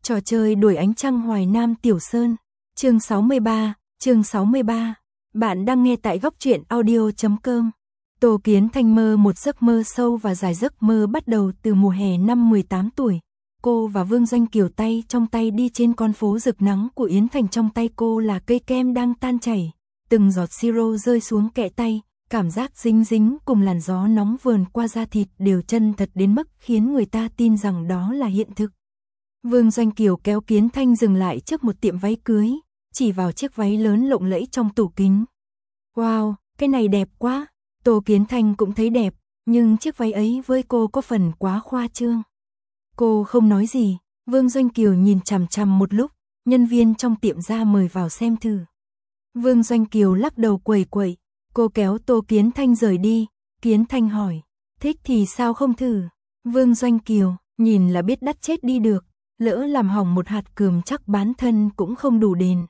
Trò chơi đuổi ánh trăng Hoài Nam Tiểu Sơn. Chương 63. Bạn đang nghe tại góc truyện audio.com. Tô Kiến Thanh mơ một giấc mơ sâu và dài. Giấc mơ bắt đầu từ mùa hè năm 18 tuổi. Cô và Vương Doanh Kiều tay trong tay đi trên con phố rực nắng của Yến Thành. Trong tay cô là cây kem đang tan chảy. Từng giọt siro rơi xuống kẽ tay. Cảm giác dính dính cùng làn gió nóng vườn qua da thịt đều chân thật đến mức khiến người ta tin rằng đó là hiện thực. Vương Doanh Kiều kéo Kiến Thanh dừng lại trước một tiệm váy cưới, chỉ vào chiếc váy lớn lộng lẫy trong tủ kính. Wow, cái này đẹp quá. Tô Kiến Thanh cũng thấy đẹp, nhưng chiếc váy ấy với cô có phần quá khoa trương. Cô không nói gì, Vương Doanh Kiều nhìn chằm chằm một lúc, nhân viên trong tiệm ra mời vào xem thử. Vương Doanh Kiều lắc đầu quẩy quẩy, cô kéo Tô Kiến Thanh rời đi. Kiến Thanh hỏi, thích thì sao không thử? Vương Doanh Kiều, nhìn là biết đắt chết đi được, lỡ làm hỏng một hạt cườm chắc bán thân cũng không đủ đền.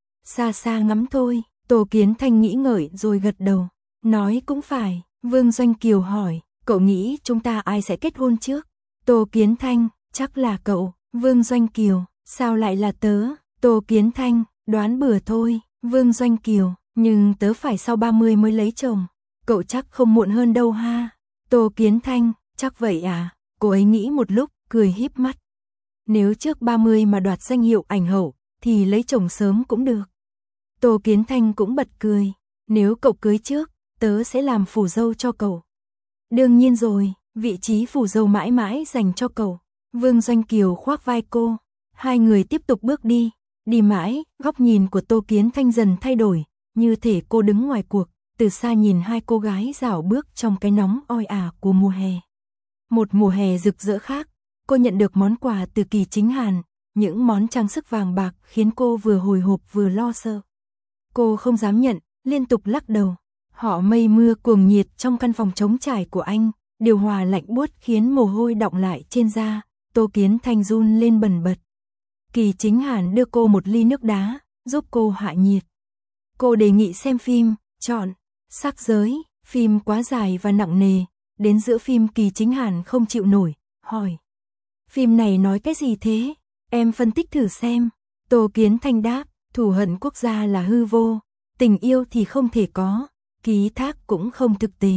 Xa xa ngắm thôi. Tô Kiến Thanh nghĩ ngợi rồi gật đầu, nói cũng phải. Vương Doanh Kiều hỏi, cậu nghĩ chúng ta ai sẽ kết hôn trước? Tô Kiến Thanh, chắc là cậu. Vương Doanh Kiều, sao lại là tớ? Tô Kiến Thanh, đoán bừa thôi. Vương Doanh Kiều, nhưng tớ phải sau 30 mới lấy chồng. Cậu chắc không muộn hơn đâu ha. Tô Kiến Thanh, chắc vậy à? Cô ấy nghĩ một lúc, cười híp mắt. Nếu trước 30 mà đoạt danh hiệu ảnh hậu, thì lấy chồng sớm cũng được. Tô Kiến Thanh cũng bật cười. Nếu cậu cưới trước, tớ sẽ làm phù dâu cho cậu. Đương nhiên rồi, vị trí phù dâu mãi mãi dành cho cậu. Vương Doanh Kiều khoác vai cô. Hai người tiếp tục bước đi. Đi mãi, góc nhìn của Tô Kiến Thanh dần thay đổi, như thể cô đứng ngoài cuộc, từ xa nhìn hai cô gái rảo bước trong cái nóng oi ả của mùa hè. Một mùa hè rực rỡ khác. Cô nhận được món quà từ Kỳ Chính Hàn, những món trang sức vàng bạc khiến cô vừa hồi hộp vừa lo sợ. Cô không dám nhận, liên tục lắc đầu. Họ mây mưa cuồng nhiệt trong căn phòng trống trải của anh, điều hòa lạnh buốt khiến mồ hôi đọng lại trên da. Tô Kiến Thanh run lên bần bật. Kỳ Chính Hàn đưa cô một ly nước đá, giúp cô hạ nhiệt. Cô đề nghị xem phim, chọn Sắc Giới, phim quá dài và nặng nề. Đến giữa phim Kỳ Chính Hàn không chịu nổi, hỏi. Phim này nói cái gì thế? Em phân tích thử xem. Tô Kiến Thanh đáp, thù hận quốc gia là hư vô, tình yêu thì không thể có, ký thác cũng không thực tế.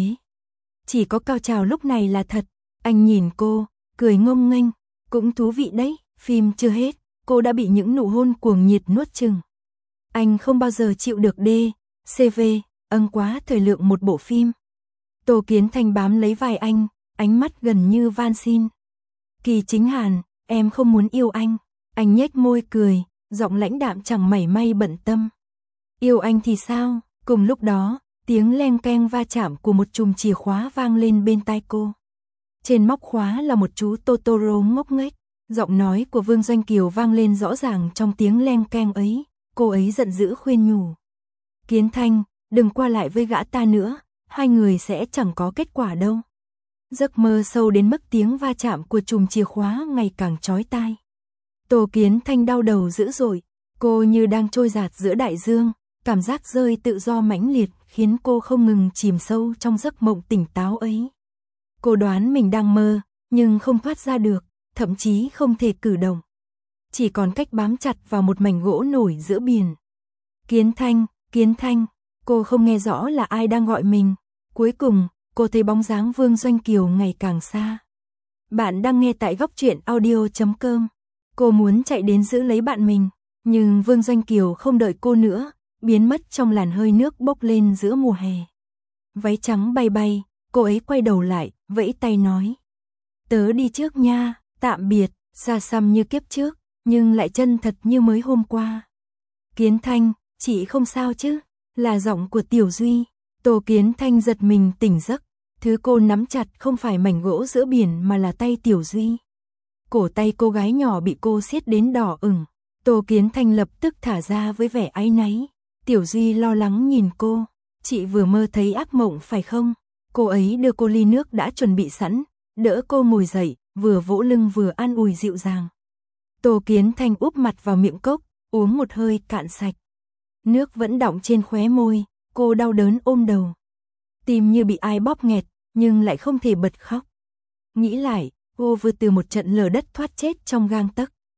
Chỉ có cao trào lúc này là thật. Anh nhìn cô, cười ngông nghênh, cũng thú vị đấy. Phim chưa hết, cô đã bị những nụ hôn cuồng nhiệt nuốt chửng. Anh không bao giờ chịu được CV, quá thời lượng một bộ phim. Tô Kiến Thanh bám lấy vai anh, ánh mắt gần như van xin. Kỳ Chính Hàn, em không muốn yêu anh. Anh nhếch môi cười, giọng lãnh đạm chẳng mảy may bận tâm. Yêu anh thì sao? Cùng lúc đó, tiếng leng keng va chạm của một chùm chìa khóa vang lên bên tai cô. Trên móc khóa là một chú Totoro ngốc nghếch. Giọng nói của Vương Doanh Kiều vang lên rõ ràng trong tiếng leng keng ấy. Cô ấy giận dữ khuyên nhủ. Kiến Thanh, đừng qua lại với gã ta nữa, hai người sẽ chẳng có kết quả đâu. Giấc mơ sâu đến mức tiếng va chạm của chùm chìa khóa ngày càng chói tai. Tô Kiến Thanh đau đầu dữ dội, cô như đang trôi dạt giữa đại dương, cảm giác rơi tự do mãnh liệt khiến cô không ngừng chìm sâu trong giấc mộng tỉnh táo ấy. Cô đoán mình đang mơ, nhưng không thoát ra được, thậm chí không thể cử động. Chỉ còn cách bám chặt vào một mảnh gỗ nổi giữa biển. Kiến Thanh, cô không nghe rõ là ai đang gọi mình. Cuối cùng, cô thấy bóng dáng Vương Doanh Kiều ngày càng xa. Bạn đang nghe tại góc truyện audio.com. Cô muốn chạy đến giữ lấy bạn mình, nhưng Vương Doanh Kiều không đợi cô nữa, biến mất trong làn hơi nước bốc lên giữa mùa hè. Váy trắng bay bay, cô ấy quay đầu lại, vẫy tay nói. Tớ đi trước nha, tạm biệt, xa xăm như kiếp trước, nhưng lại chân thật như mới hôm qua. Kiến Thanh, chị không sao chứ? Là giọng của Tiểu Duy. Tô Kiến Thanh giật mình tỉnh giấc, thứ cô nắm chặt không phải mảnh gỗ giữa biển mà là tay Tiểu Duy. Cổ tay cô gái nhỏ bị cô siết đến đỏ ửng. Tô Kiến Thanh lập tức thả ra với vẻ áy náy. Tiểu Duy lo lắng nhìn cô. Chị vừa mơ thấy ác mộng phải không? Cô ấy đưa cô ly nước đã chuẩn bị sẵn, đỡ cô ngồi dậy, vừa vỗ lưng vừa an ủi dịu dàng. Tô Kiến Thanh úp mặt vào miệng cốc, uống một hơi cạn sạch. Nước vẫn đọng trên khóe môi, cô đau đớn ôm đầu. Tim như bị ai bóp nghẹt, nhưng lại không thể bật khóc. Nghĩ lại, cô vừa từ một trận lở đất thoát chết trong gang tấc.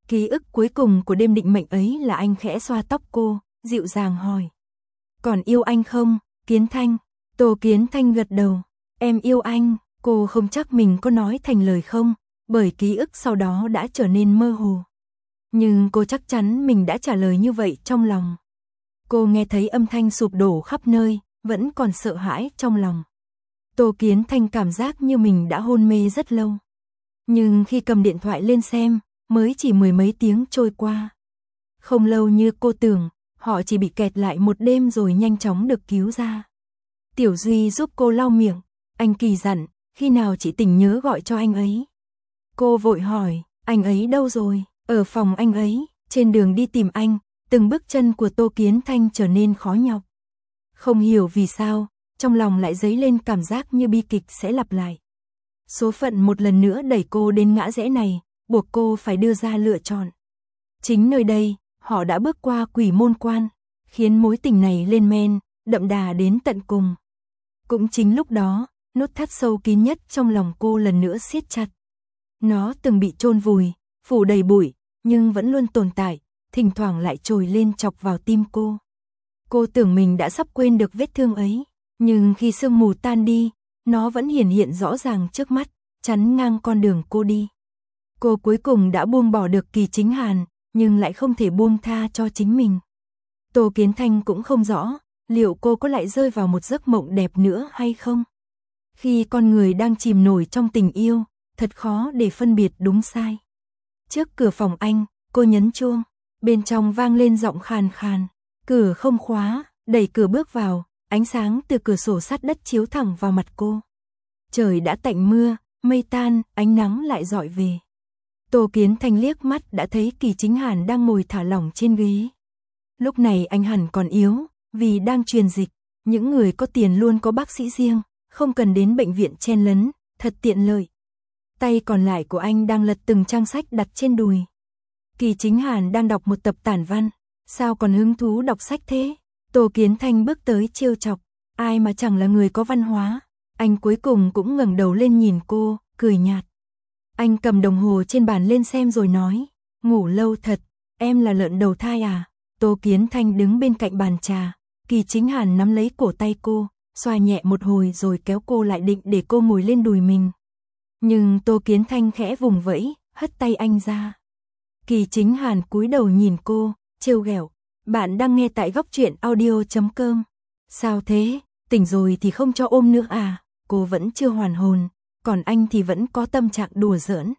Ký ức cuối cùng của đêm định mệnh ấy là anh khẽ xoa tóc cô, dịu dàng hỏi. Còn yêu anh không, Kiến Thanh? Tô Kiến Thanh gật đầu. Em yêu anh, cô không chắc mình có nói thành lời không, bởi ký ức sau đó đã trở nên mơ hồ. Nhưng cô chắc chắn mình đã trả lời như vậy trong lòng. Cô nghe thấy âm thanh sụp đổ khắp nơi, vẫn còn sợ hãi trong lòng. Tô Kiến Thanh cảm giác như mình đã hôn mê rất lâu. Nhưng khi cầm điện thoại lên xem, mới chỉ mười mấy tiếng trôi qua. Không lâu như cô tưởng, họ chỉ bị kẹt lại một đêm rồi nhanh chóng được cứu ra. Tiểu Duy giúp cô lau miệng, anh Kỳ dặn, khi nào chị tỉnh nhớ gọi cho anh ấy. Cô vội hỏi, anh ấy đâu rồi? Ở phòng anh ấy, trên đường đi tìm anh, từng bước chân của Tô Kiến Thanh trở nên khó nhọc. Không hiểu vì sao, trong lòng lại dấy lên cảm giác như bi kịch sẽ lặp lại. Số phận một lần nữa đẩy cô đến ngã rẽ này, buộc cô phải đưa ra lựa chọn. Chính nơi đây, họ đã bước qua quỷ môn quan, khiến mối tình này lên men, đậm đà đến tận cùng. Cũng chính lúc đó, nút thắt sâu kín nhất trong lòng cô lần nữa siết chặt. Nó từng bị chôn vùi, phủ đầy bụi, nhưng vẫn luôn tồn tại, thỉnh thoảng lại trồi lên chọc vào tim cô. Cô tưởng mình đã sắp quên được vết thương ấy, nhưng khi sương mù tan đi, nó vẫn hiển hiện rõ ràng trước mắt, chắn ngang con đường cô đi. Cô cuối cùng đã buông bỏ được Kỳ Chính Hàn, nhưng lại không thể buông tha cho chính mình. Tô Kiến Thanh cũng không rõ, liệu cô có lại rơi vào một giấc mộng đẹp nữa hay không? Khi con người đang chìm nổi trong tình yêu, thật khó để phân biệt đúng sai. Trước cửa phòng anh, cô nhấn chuông, bên trong vang lên giọng khàn khàn. Cửa không khóa, đẩy cửa bước vào, ánh sáng từ cửa sổ sắt đất chiếu thẳng vào mặt cô. Trời đã tạnh mưa, mây tan, ánh nắng lại rọi về. Tô Kiến Thanh liếc mắt đã thấy Kỳ Chính Hàn đang ngồi thả lỏng trên ghế. Lúc này anh hẳn còn yếu, vì đang truyền dịch, những người có tiền luôn có bác sĩ riêng, không cần đến bệnh viện chen lấn, thật tiện lợi. Tay còn lại của anh đang lật từng trang sách đặt trên đùi. Kỳ Chính Hàn đang đọc một tập tản văn, sao còn hứng thú đọc sách thế? Tô Kiến Thanh bước tới trêu chọc, ai mà chẳng là người có văn hóa. Anh cuối cùng cũng ngẩng đầu lên nhìn cô, cười nhạt. Anh cầm đồng hồ trên bàn lên xem rồi nói, ngủ lâu thật, em là lợn đầu thai à? Tô Kiến Thanh đứng bên cạnh bàn trà, Kỳ Chính Hàn nắm lấy cổ tay cô, xoa nhẹ một hồi rồi kéo cô lại định để cô ngồi lên đùi mình. Nhưng Tô Kiến Thanh khẽ vùng vẫy, hất tay anh ra. Kỳ Chính Hàn cúi đầu nhìn cô, trêu ghẹo, bạn đang nghe tại Góc Truyện Audio.com. Sao thế, tỉnh rồi thì không cho ôm nữa à? Cô vẫn chưa hoàn hồn, còn anh thì vẫn có tâm trạng đùa giỡn.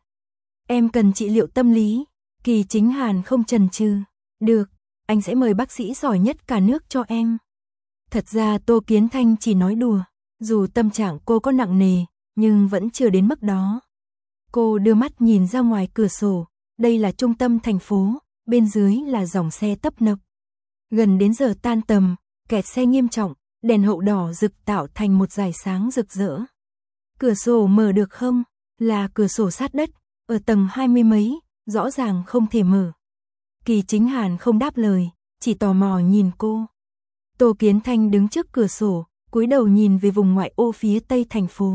Em cần trị liệu tâm lý. Kỳ Chính Hàn không chần chừ. Được, anh sẽ mời bác sĩ giỏi nhất cả nước cho em. Thật ra Tô Kiến Thanh chỉ nói đùa, dù tâm trạng cô có nặng nề, nhưng vẫn chưa đến mức đó. Cô đưa mắt nhìn ra ngoài cửa sổ, đây là trung tâm thành phố, bên dưới là dòng xe tấp nập. Gần đến giờ tan tầm, kẹt xe nghiêm trọng, đèn hậu đỏ rực tạo thành một dải sáng rực rỡ. Cửa sổ mở được không? Là cửa sổ sát đất, ở tầng 20 mấy, rõ ràng không thể mở. Kỳ Chính Hàn không đáp lời, chỉ tò mò nhìn cô. Tô Kiến Thanh đứng trước cửa sổ, cúi đầu nhìn về vùng ngoại ô phía tây thành phố.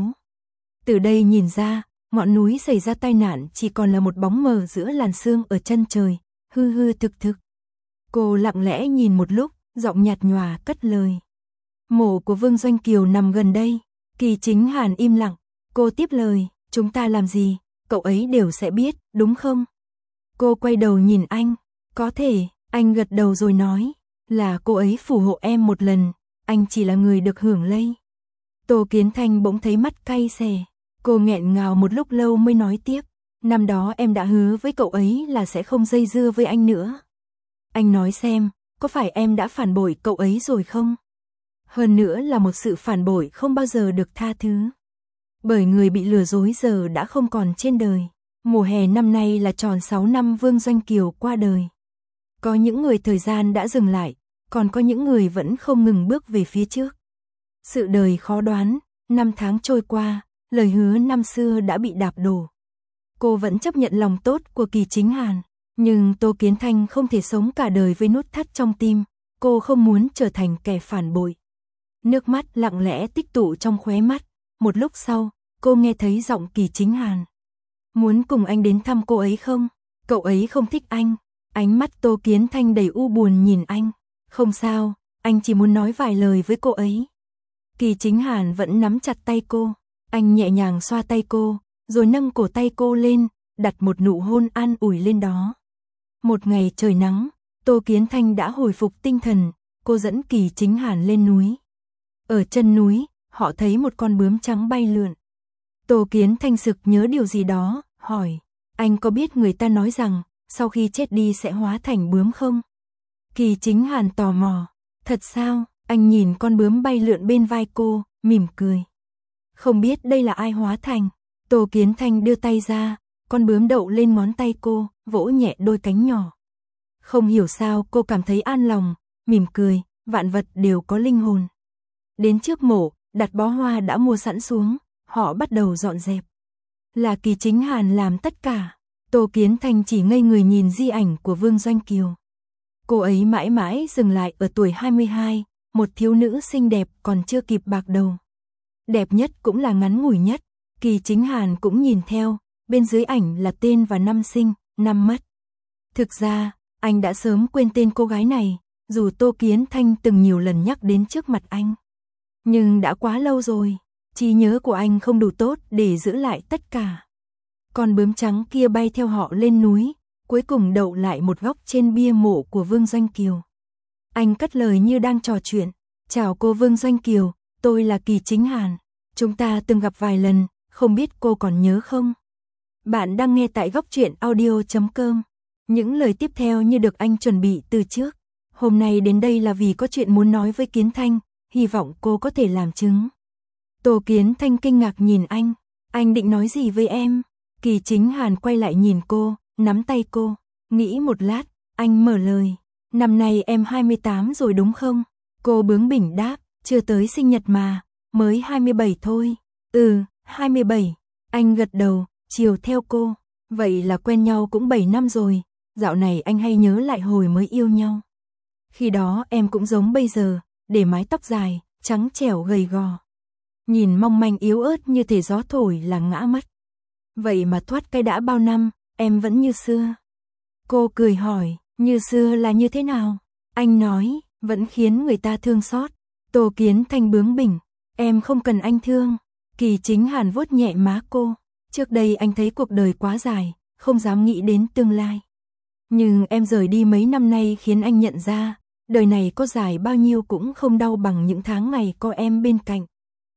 Từ đây nhìn ra, ngọn núi xảy ra tai nạn chỉ còn là một bóng mờ giữa làn sương ở chân trời, hư hư thực thực. Cô lặng lẽ nhìn một lúc, giọng nhạt nhòa cất lời. Mộ của Vương Doanh Kiều nằm gần đây. Kỳ Chính Hàn im lặng, cô tiếp lời, chúng ta làm gì, cậu ấy đều sẽ biết, đúng không? Cô quay đầu nhìn anh, có thể, anh gật đầu rồi nói, là cô ấy phù hộ em một lần, anh chỉ là người được hưởng lây. Tô Kiến Thanh bỗng thấy mắt cay xè, cô nghẹn ngào một lúc lâu mới nói tiếp, năm đó em đã hứa với cậu ấy là sẽ không dây dưa với anh nữa. Anh nói xem, có phải em đã phản bội cậu ấy rồi không? Hơn nữa là một sự phản bội không bao giờ được tha thứ. Bởi người bị lừa dối giờ đã không còn trên đời. Mùa hè năm nay là tròn 6 năm Vương Doanh Kiều qua đời. Có những người thời gian đã dừng lại, còn có những người vẫn không ngừng bước về phía trước. Sự đời khó đoán, năm tháng trôi qua, lời hứa năm xưa đã bị đạp đổ. Cô vẫn chấp nhận lòng tốt của Kỳ Chính Hàn, nhưng Tô Kiến Thanh không thể sống cả đời với nút thắt trong tim, cô không muốn trở thành kẻ phản bội. Nước mắt lặng lẽ tích tụ trong khóe mắt, một lúc sau, cô nghe thấy giọng Kỳ Chính Hàn. Muốn cùng anh đến thăm cô ấy không? Cậu ấy không thích anh. Ánh mắt Tô Kiến Thanh đầy u buồn nhìn anh. Không sao, anh chỉ muốn nói vài lời với cô ấy. Kỳ Chính Hàn vẫn nắm chặt tay cô. Anh nhẹ nhàng xoa tay cô, rồi nâng cổ tay cô lên, đặt một nụ hôn an ủi lên đó. Một ngày trời nắng, Tô Kiến Thanh đã hồi phục tinh thần, cô dẫn Kỳ Chính Hàn lên núi. Ở chân núi, họ thấy một con bướm trắng bay lượn. Tô Kiến Thanh sực nhớ điều gì đó, hỏi, anh có biết người ta nói rằng, sau khi chết đi sẽ hóa thành bướm không? Kỳ Chính Hàn tò mò, thật sao? Anh nhìn con bướm bay lượn bên vai cô, mỉm cười. Không biết đây là ai hóa thành. Tô Kiến Thanh đưa tay ra, con bướm đậu lên ngón tay cô, vỗ nhẹ đôi cánh nhỏ. Không hiểu sao cô cảm thấy an lòng, mỉm cười, vạn vật đều có linh hồn. Đến trước mộ, đặt bó hoa đã mua sẵn xuống, họ bắt đầu dọn dẹp. Là Kỳ Chính Hàn làm tất cả. Tô Kiến Thanh chỉ ngây người nhìn di ảnh của Vương Doanh Kiều. Cô ấy mãi mãi dừng lại ở tuổi 22, một thiếu nữ xinh đẹp còn chưa kịp bạc đầu. Đẹp nhất cũng là ngắn ngủi nhất. Kỳ Chính Hàn cũng nhìn theo, bên dưới ảnh là tên và năm sinh, năm mất. Thực ra, anh đã sớm quên tên cô gái này, dù Tô Kiến Thanh từng nhiều lần nhắc đến trước mặt anh. Nhưng đã quá lâu rồi, trí nhớ của anh không đủ tốt để giữ lại tất cả. Con bướm trắng kia bay theo họ lên núi, cuối cùng đậu lại một góc trên bia mộ của Vương Doanh Kiều. Anh cất lời như đang trò chuyện, chào cô Vương Doanh Kiều, tôi là Kỳ Chính Hàn. Chúng ta từng gặp vài lần, không biết cô còn nhớ không? Bạn đang nghe tại góc truyện audio.com. Những lời tiếp theo như được anh chuẩn bị từ trước. Hôm nay đến đây là vì có chuyện muốn nói với Kiến Thanh, hy vọng cô có thể làm chứng. Tô Kiến Thanh kinh ngạc nhìn anh định nói gì với em? Kỳ Chính Hàn quay lại nhìn cô, nắm tay cô, nghĩ một lát, anh mở lời. Năm nay em 28 rồi đúng không? Cô bướng bỉnh đáp, chưa tới sinh nhật mà, mới 27 thôi. 27. Anh gật đầu, chiều theo cô. Vậy là quen nhau cũng 7 năm rồi, dạo này anh hay nhớ lại hồi mới yêu nhau. Khi đó em cũng giống bây giờ, để mái tóc dài, trắng trẻo gầy gò. Nhìn mong manh yếu ớt như thể gió thổi là ngã mất. Vậy mà thoát cái đã bao năm, em vẫn như xưa. Cô cười hỏi, như xưa là như thế nào? Anh nói, vẫn khiến người ta thương xót. Tô Kiến Thanh bướng bỉnh, em không cần anh thương. Kỳ Chính Hàn vuốt nhẹ má cô. Trước đây anh thấy cuộc đời quá dài, không dám nghĩ đến tương lai. Nhưng em rời đi mấy năm nay khiến anh nhận ra, đời này có dài bao nhiêu cũng không đau bằng những tháng ngày có em bên cạnh.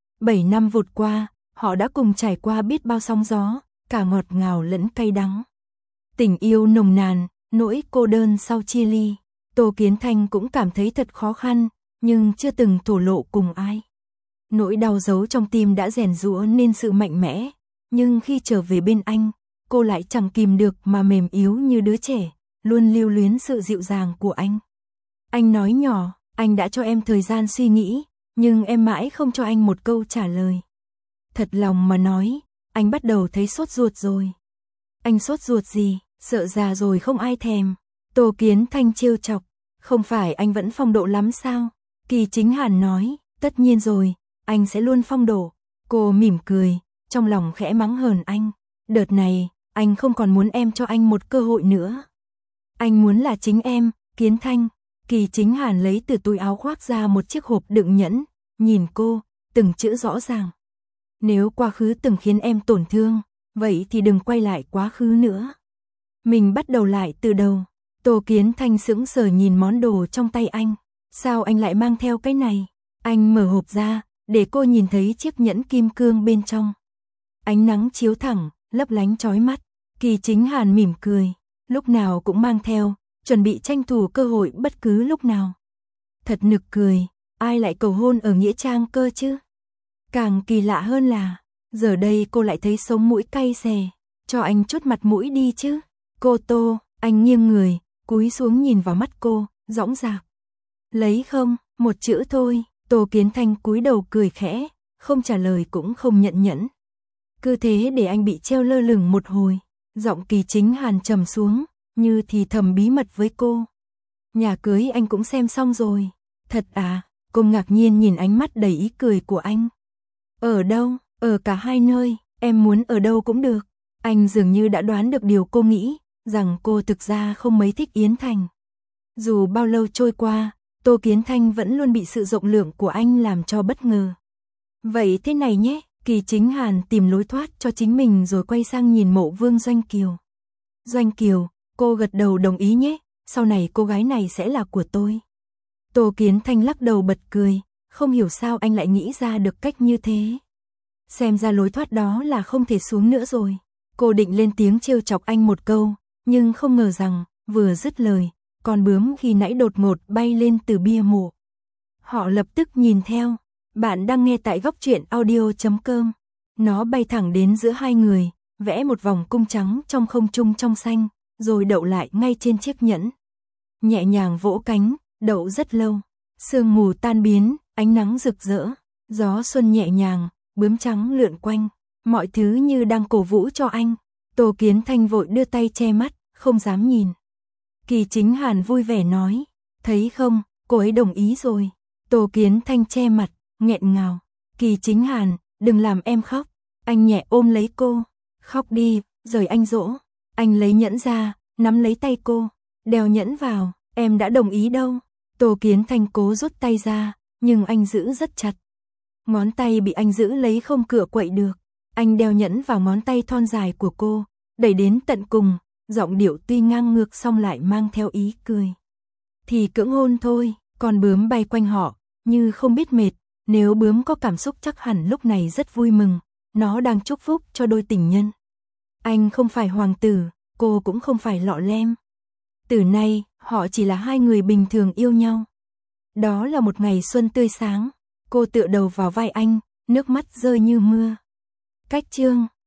7 năm vụt qua, họ đã cùng trải qua biết bao sóng gió, cả ngọt ngào lẫn cay đắng. Tình yêu nồng nàn, nỗi cô đơn sau chia ly. Tô Kiến Thanh cũng cảm thấy thật khó khăn, nhưng chưa từng thổ lộ cùng ai. Nỗi đau giấu trong tim đã rèn giũa nên sự mạnh mẽ, nhưng khi trở về bên anh, cô lại chẳng kìm được mà mềm yếu như đứa trẻ, luôn lưu luyến sự dịu dàng của anh. Anh nói nhỏ, anh đã cho em thời gian suy nghĩ, nhưng em mãi không cho anh một câu trả lời. Thật lòng mà nói, anh bắt đầu thấy sốt ruột rồi. Anh sốt ruột gì, sợ già rồi không ai thèm. Tô Kiến Thanh trêu chọc, không phải anh vẫn phong độ lắm sao? Kỳ Chính Hàn nói, tất nhiên rồi, anh sẽ luôn phong độ. Cô mỉm cười, trong lòng khẽ mắng hờn anh. Đợt này, anh không còn muốn em cho anh một cơ hội nữa. Anh muốn là chính em, Kiến Thanh. Kỳ Chính Hàn lấy từ túi áo khoác ra một chiếc hộp đựng nhẫn, nhìn cô, từng chữ rõ ràng. Nếu quá khứ từng khiến em tổn thương, vậy thì đừng quay lại quá khứ nữa. Mình bắt đầu lại từ đầu. Tô Kiến Thanh sững sờ nhìn món đồ trong tay anh. Sao anh lại mang theo cái này? Anh mở hộp ra, để cô nhìn thấy chiếc nhẫn kim cương bên trong. Ánh nắng chiếu thẳng, lấp lánh chói mắt. Kỳ Chính Hàn mỉm cười, lúc nào cũng mang theo, chuẩn bị tranh thủ cơ hội bất cứ lúc nào. Thật nực cười, ai lại cầu hôn ở nghĩa trang cơ chứ? Càng kỳ lạ hơn là, giờ đây cô lại thấy sống mũi cay xè, cho anh chút mặt mũi đi chứ. Cô Tô, anh nghiêng người, cúi xuống nhìn vào mắt cô, dõng dạc. Lấy không, một chữ thôi. Tô Kiến Thanh cúi đầu cười khẽ, không trả lời cũng không nhận nhẫn. Cứ thế để anh bị treo lơ lửng một hồi, giọng Kỳ Chính Hàn trầm xuống, như thì thầm bí mật với cô. Nhà cưới anh cũng xem xong rồi. Thật à? Cô ngạc nhiên nhìn ánh mắt đầy ý cười của anh. Ở đâu? Ở cả hai nơi, em muốn ở đâu cũng được. Anh dường như đã đoán được điều cô nghĩ, rằng cô thực ra không mấy thích Yến Thành. Dù bao lâu trôi qua, Tô Kiến Thanh vẫn luôn bị sự rộng lượng của anh làm cho bất ngờ. Vậy thế này nhé, Kỳ Chính Hàn tìm lối thoát cho chính mình rồi quay sang nhìn Mộ Vương Doanh Kiều. Doanh Kiều, cô gật đầu đồng ý nhé, sau này cô gái này sẽ là của tôi. Tô Kiến Thanh lắc đầu bật cười, không hiểu sao anh lại nghĩ ra được cách như thế. Xem ra lối thoát đó là không thể xuống nữa rồi. Cô định lên tiếng trêu chọc anh một câu, nhưng không ngờ rằng, vừa dứt lời, con bướm khi nãy đột ngột bay lên từ bia mộ. Họ lập tức nhìn theo. Bạn đang nghe tại góc truyện audio.com. Nó bay thẳng đến giữa hai người, vẽ một vòng cung trắng trong không trung trong xanh, rồi đậu lại ngay trên chiếc nhẫn. Nhẹ nhàng vỗ cánh, đậu rất lâu. Sương mù tan biến, ánh nắng rực rỡ, gió xuân nhẹ nhàng, bướm trắng lượn quanh, mọi thứ như đang cổ vũ cho anh. Tô Kiến Thanh vội đưa tay che mắt, không dám nhìn. Kỳ Chính Hàn vui vẻ nói, thấy không, cô ấy đồng ý rồi. Tô Kiến Thanh che mặt, nghẹn ngào. Kỳ Chính Hàn, đừng làm em khóc. Anh nhẹ ôm lấy cô. Khóc đi, rồi anh dỗ. Anh lấy nhẫn ra, nắm lấy tay cô. Đeo nhẫn vào, em đã đồng ý đâu. Tô Kiến Thanh cố rút tay ra, nhưng anh giữ rất chặt. Ngón tay bị anh giữ lấy không cựa quậy được. Anh đeo nhẫn vào ngón tay thon dài của cô, đẩy đến tận cùng, giọng điệu tuy ngang ngược song lại mang theo ý cười. Thì cưỡng hôn thôi, con bướm bay quanh họ, như không biết mệt. Nếu bướm có cảm xúc chắc hẳn lúc này rất vui mừng, nó đang chúc phúc cho đôi tình nhân. Anh không phải hoàng tử, cô cũng không phải lọ lem. Từ nay, họ chỉ là hai người bình thường yêu nhau. Đó là một ngày xuân tươi sáng, cô tựa đầu vào vai anh, nước mắt rơi như mưa. Cách chương